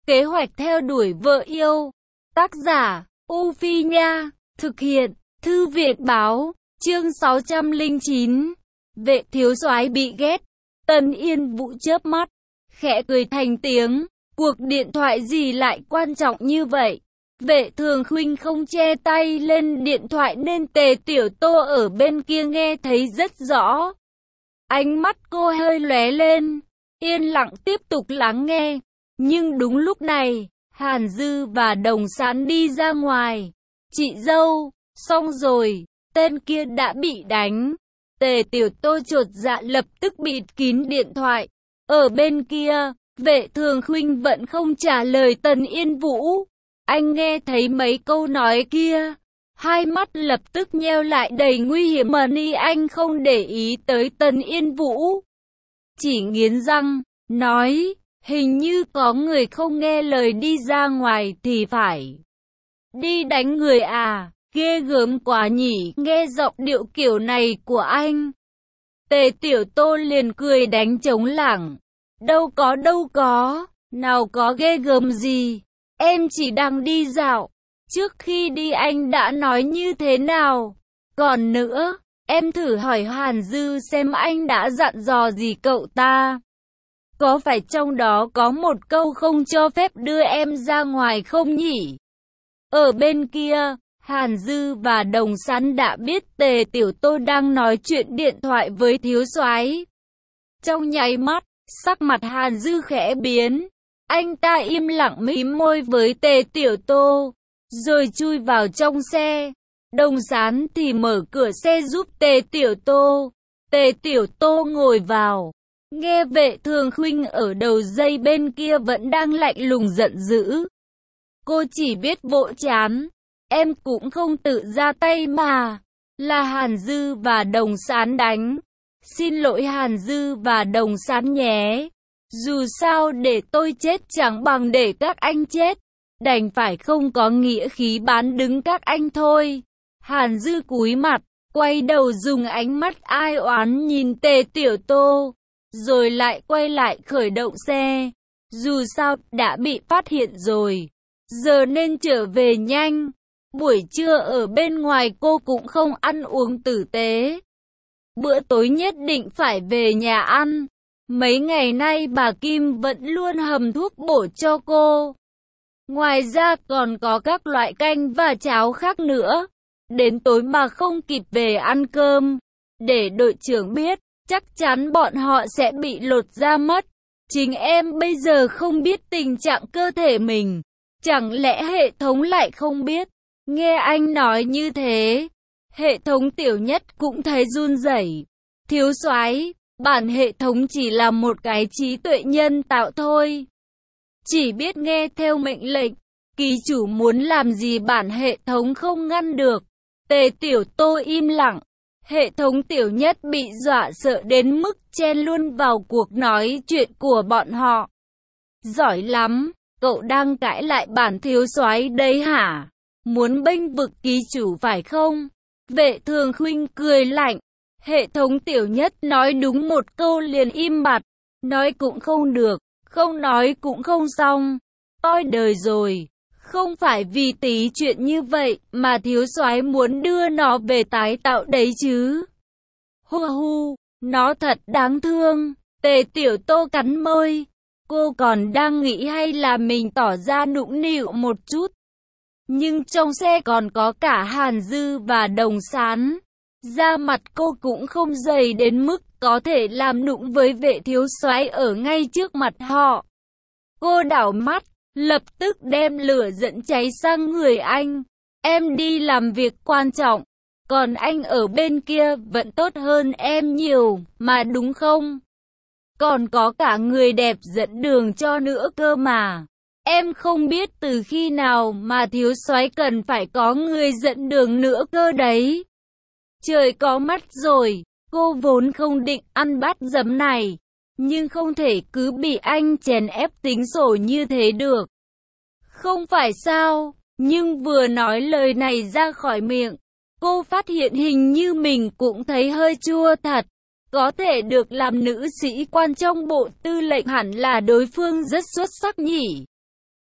Kế hoạch theo đuổi vợ yêu. Tác giả, U Phi Nha. Thực hiện, Thư viện báo. Chương 609. Vệ thiếu soái bị ghét. Tân Yên Vũ chớp mắt, khẽ cười thành tiếng. Cuộc điện thoại gì lại quan trọng như vậy? Vệ Thường Khuynh không che tay lên điện thoại nên Tề Tiểu Tô ở bên kia nghe thấy rất rõ. Ánh mắt cô hơi lóe lên, yên lặng tiếp tục lắng nghe. Nhưng đúng lúc này, Hàn Dư và Đồng Sán đi ra ngoài. Chị dâu, xong rồi, tên kia đã bị đánh. Tề Tiểu Tô chột dạ lập tức bịt kín điện thoại. Ở bên kia, Vệ Thường Khuynh vẫn không trả lời Tần Yên Vũ. Anh nghe thấy mấy câu nói kia, hai mắt lập tức nheo lại đầy nguy hiểm mà ni anh không để ý tới Tần Yên Vũ. Chỉ nghiến răng, nói, hình như có người không nghe lời đi ra ngoài thì phải. Đi đánh người à, ghê gớm quá nhỉ, nghe giọng điệu kiểu này của anh. Tề Tiểu Tô liền cười đánh trống lảng. Đâu có, nào có ghê gớm gì, em chỉ đang đi dạo. Trước khi đi anh đã nói như thế nào? Còn nữa, em thử hỏi Hàn Dư xem anh đã dặn dò gì cậu ta. Có phải trong đó có một câu không cho phép đưa em ra ngoài không nhỉ? Ở bên kia, Hàn Dư và Đồng Sán đã biết Tề Tiểu Tô đang nói chuyện điện thoại với thiếu soái. Trong nháy mắt, sắc mặt Hàn Dư khẽ biến. Anh ta im lặng mím môi với Tề Tiểu Tô, rồi chui vào trong xe. Đồng Sán thì mở cửa xe giúp Tề Tiểu Tô. Tề Tiểu Tô ngồi vào, nghe Vệ Thường Khuynh ở đầu dây bên kia vẫn đang lạnh lùng giận dữ. Cô chỉ biết vỗ chán. Em cũng không tự ra tay mà. Là Hàn Dư và Đồng Sán đánh. Xin lỗi Hàn Dư và Đồng Sán nhé. Dù sao để tôi chết chẳng bằng để các anh chết. Đành phải không có nghĩa khí bán đứng các anh thôi. Hàn Dư cúi mặt, quay đầu dùng ánh mắt ai oán nhìn Tề Tiểu Tô, rồi lại quay lại khởi động xe. Dù sao đã bị phát hiện rồi, giờ nên trở về nhanh. Buổi trưa ở bên ngoài cô cũng không ăn uống tử tế. Bữa tối nhất định phải về nhà ăn. Mấy ngày nay bà Kim vẫn luôn hầm thuốc bổ cho cô. Ngoài ra còn có các loại canh và cháo khác nữa. Đến tối mà không kịp về ăn cơm, để đội trưởng biết, chắc chắn bọn họ sẽ bị lột da mất. Chính em bây giờ không biết tình trạng cơ thể mình. Chẳng lẽ hệ thống lại không biết? Nghe anh nói như thế, hệ thống Tiểu Nhất cũng thấy run rẩy. Thiếu soái, bản hệ thống chỉ là một cái trí tuệ nhân tạo thôi. Chỉ biết nghe theo mệnh lệnh, ký chủ muốn làm gì bản hệ thống không ngăn được. Tề Tiểu Tô im lặng. Hệ thống Tiểu Nhất bị dọa sợ đến mức chen luôn vào cuộc nói chuyện của bọn họ. Giỏi lắm, cậu đang cãi lại bản thiếu soái đấy hả? Muốn bênh vực ký chủ phải không? Vệ Thường Khuynh cười lạnh. Hệ thống Tiểu Nhất nói đúng một câu liền im bặt. Nói cũng không được, không nói cũng không xong. Tôi đời rồi. Không phải vì tí chuyện như vậy mà thiếu soái muốn đưa nó về tái tạo đấy chứ. Hu hu, nó thật đáng thương. Tề Tiểu Tô cắn môi. Cô còn đang nghĩ hay là mình tỏ ra nũng nịu một chút. Nhưng trong xe còn có cả Hàn Dư và Đồng Sán. Da mặt cô cũng không dày đến mức có thể làm nũng với Vệ thiếu soái ở ngay trước mặt họ. Cô đảo mắt, lập tức đem lửa giận cháy sang người anh. Em đi làm việc quan trọng, còn anh ở bên kia vẫn tốt hơn em nhiều, mà đúng không? Còn có cả người đẹp dẫn đường cho nữa cơ mà. Em không biết từ khi nào mà thiếu soái cần phải có người dẫn đường nữa cơ đấy. Trời có mắt rồi, cô vốn không định ăn bát giấm này, nhưng không thể cứ bị anh chèn ép tính sổ như thế được. Không phải sao, nhưng vừa nói lời này ra khỏi miệng, cô phát hiện hình như mình cũng thấy hơi chua thật. Có thể được làm nữ sĩ quan trong bộ tư lệnh hẳn là đối phương rất xuất sắc nhỉ.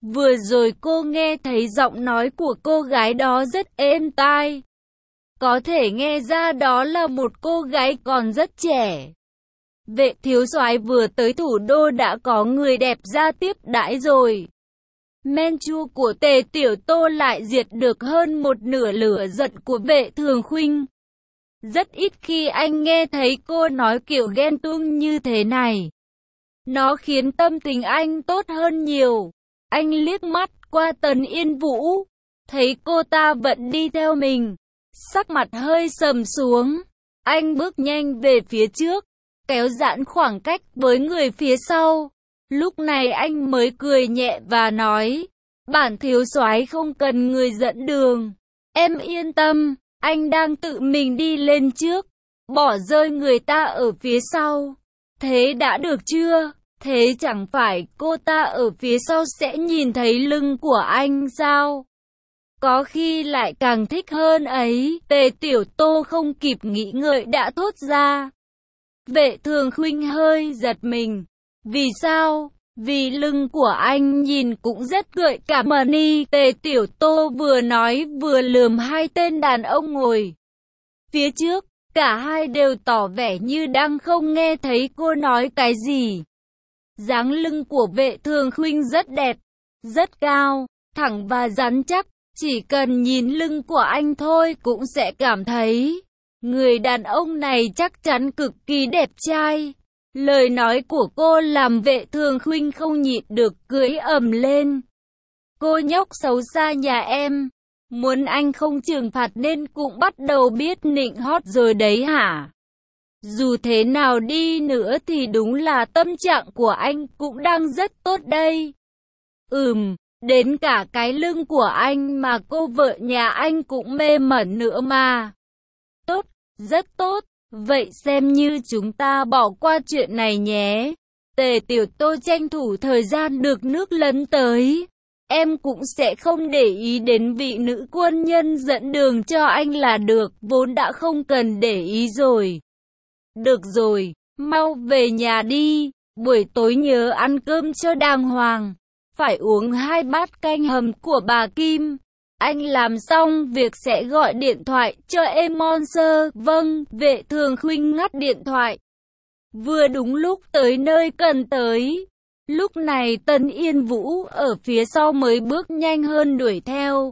Vừa rồi cô nghe thấy giọng nói của cô gái đó rất êm tai. Có thể nghe ra đó là một cô gái còn rất trẻ. Vệ thiếu soái vừa tới thủ đô đã có người đẹp ra tiếp đãi rồi. Men chua của Tề Tiểu Tô lại diệt được hơn một nửa lửa giận của Vệ Thường Khuynh. Rất ít khi anh nghe thấy cô nói kiểu ghen tuông như thế này. Nó khiến tâm tình anh tốt hơn nhiều. Anh liếc mắt qua Tần Yên Vũ, thấy cô ta vẫn đi theo mình. Sắc mặt hơi sầm xuống. Anh bước nhanh về phía trước, kéo giãn khoảng cách với người phía sau. Lúc này anh mới cười nhẹ và nói, bản thiếu soái không cần người dẫn đường. Em yên tâm, anh đang tự mình đi lên trước, bỏ rơi người ta ở phía sau. Thế đã được chưa? Thế chẳng phải cô ta ở phía sau sẽ nhìn thấy lưng của anh sao? Có khi lại càng thích hơn ấy. Tề Tiểu Tô không kịp nghĩ ngợi đã thốt ra. Vệ Thường Khuynh hơi giật mình. Vì sao? Vì lưng của anh nhìn cũng rất gợi cảm mà ni. Tề Tiểu Tô vừa nói vừa lườm hai tên đàn ông ngồi phía trước. Cả hai đều tỏ vẻ như đang không nghe thấy cô nói cái gì. Dáng lưng của Vệ Thường Khuynh rất đẹp, rất cao, thẳng và rắn chắc. Chỉ cần nhìn lưng của anh thôi cũng sẽ cảm thấy người đàn ông này chắc chắn cực kỳ đẹp trai. Lời nói của cô làm Vệ Thường Khuynh không nhịn được cười ầm lên. Cô nhóc xấu xa nhà em, muốn anh không trừng phạt nên cũng bắt đầu biết nịnh hót rồi đấy hả? Dù thế nào đi nữa thì đúng là tâm trạng của anh cũng đang rất tốt đây. Đến cả cái lưng của anh mà cô vợ nhà anh cũng mê mẩn nữa mà. Tốt, rất tốt, vậy xem như chúng ta bỏ qua chuyện này nhé. Tề Tiểu Tô tranh thủ thời gian được nước lấn tới. Em cũng sẽ không để ý đến vị nữ quân nhân dẫn đường cho anh là được, vốn đã không cần để ý rồi. Được rồi, mau về nhà đi, buổi tối nhớ ăn cơm cho đàng hoàng. Phải uống 2 bát canh hầm của bà Kim. Anh làm xong việc sẽ gọi điện thoại cho em Monster. Vâng, Vệ Thường Khuynh ngắt điện thoại. Vừa đúng lúc tới nơi cần tới. Lúc này Tần Yên Vũ ở phía sau mới bước nhanh hơn đuổi theo.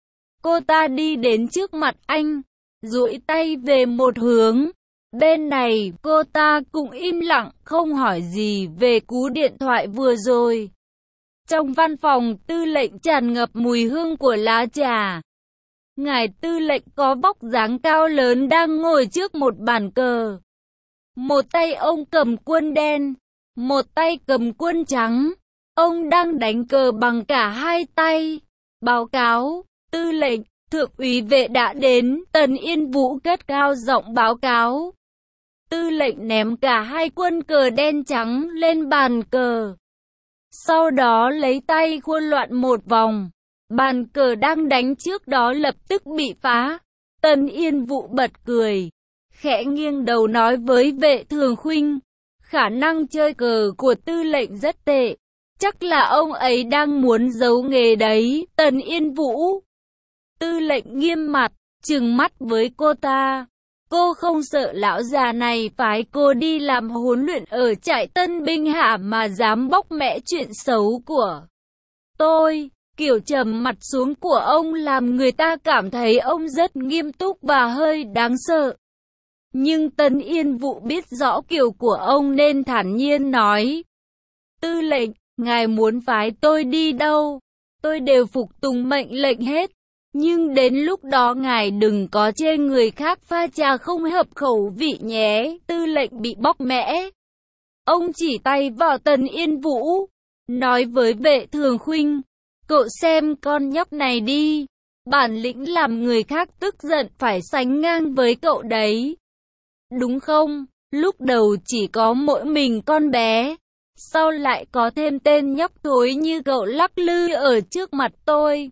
Cô ta đi đến trước mặt anh, duỗi tay về một hướng. Bên này, cô ta cũng im lặng, không hỏi gì về cú điện thoại vừa rồi. Trong văn phòng tư lệnh tràn ngập mùi hương của lá trà. Ngài tư lệnh có vóc dáng cao lớn đang ngồi trước một bàn cờ. Một tay ông cầm quân đen, một tay cầm quân trắng. Ông đang đánh cờ bằng cả hai tay. Báo cáo, tư lệnh, thượng úy Vệ đã đến. Tần Yên Vũ cất cao giọng báo cáo. Tư lệnh ném cả hai quân cờ đen trắng lên bàn cờ. Sau đó lấy tay khuôn loạn một vòng. Bàn cờ đang đánh trước đó lập tức bị phá. Tần Yên Vũ bật cười, khẽ nghiêng đầu nói với Vệ Thường Khuynh. Khả năng chơi cờ của tư lệnh rất tệ. Chắc là ông ấy đang muốn giấu nghề đấy. Tần Yên Vũ. Tư lệnh nghiêm mặt, trừng mắt với cô ta. Cô không sợ lão già này phái cô đi làm huấn luyện ở trại tân binh hả mà dám bóc mẽ chuyện xấu của tôi. Kiểu trầm mặt xuống của ông làm người ta cảm thấy ông rất nghiêm túc và hơi đáng sợ. Nhưng Tần Yên Vũ biết rõ kiểu của ông nên thản nhiên nói. Tư lệnh, ngài muốn phái tôi đi đâu? Tôi đều phục tùng mệnh lệnh hết. Nhưng đến lúc đó ngài đừng có chê người khác pha trà không hợp khẩu vị nhé. Tư lệnh bị bóc mẽ. Ông chỉ tay vào Tần Yên Vũ, nói với Vệ Thường Khuynh. Cậu xem con nhóc này đi. Bản lĩnh làm người khác tức giận phải sánh ngang với cậu đấy. Đúng không? Lúc đầu chỉ có mỗi mình con bé. Sau lại có thêm tên nhóc thối như cậu lắc lư ở trước mặt tôi.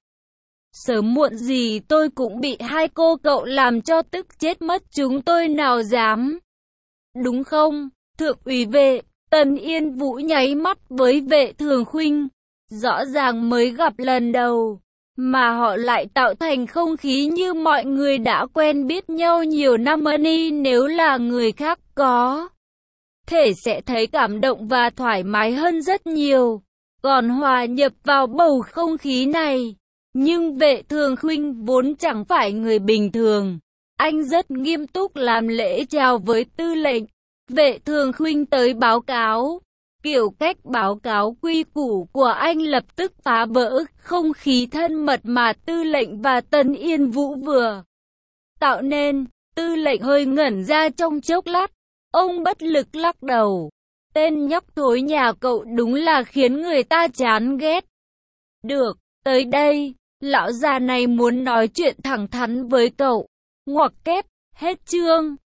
Sớm muộn gì tôi cũng bị hai cô cậu làm cho tức chết mất, chúng tôi nào dám. Đúng không, thượng úy Vệ? Tần Yên Vũ nháy mắt với Vệ Thường Khuynh, Rõ ràng mới gặp lần đầu, mà họ lại tạo thành không khí như mọi người đã quen biết nhau nhiều năm. Nếu là người khác có thể sẽ thấy cảm động và thoải mái hơn rất nhiều, còn hòa nhập vào bầu không khí này. Nhưng Vệ Thường Khuynh vốn chẳng phải người bình thường. Anh rất nghiêm túc làm lễ chào với tư lệnh. Vệ Thường Khuynh tới báo cáo. Kiểu cách báo cáo quy củ của anh lập tức phá vỡ không khí thân mật mà Tư lệnh và Tần Yên Vũ vừa tạo nên. Tư lệnh hơi ngẩn ra trong chốc lát. Ông bất lực lắc đầu. Tên nhóc thối nhà cậu đúng là khiến người ta chán ghét. Được, tới đây, lão già này muốn nói chuyện thẳng thắn với cậu. Ngoặc kép, hết chương.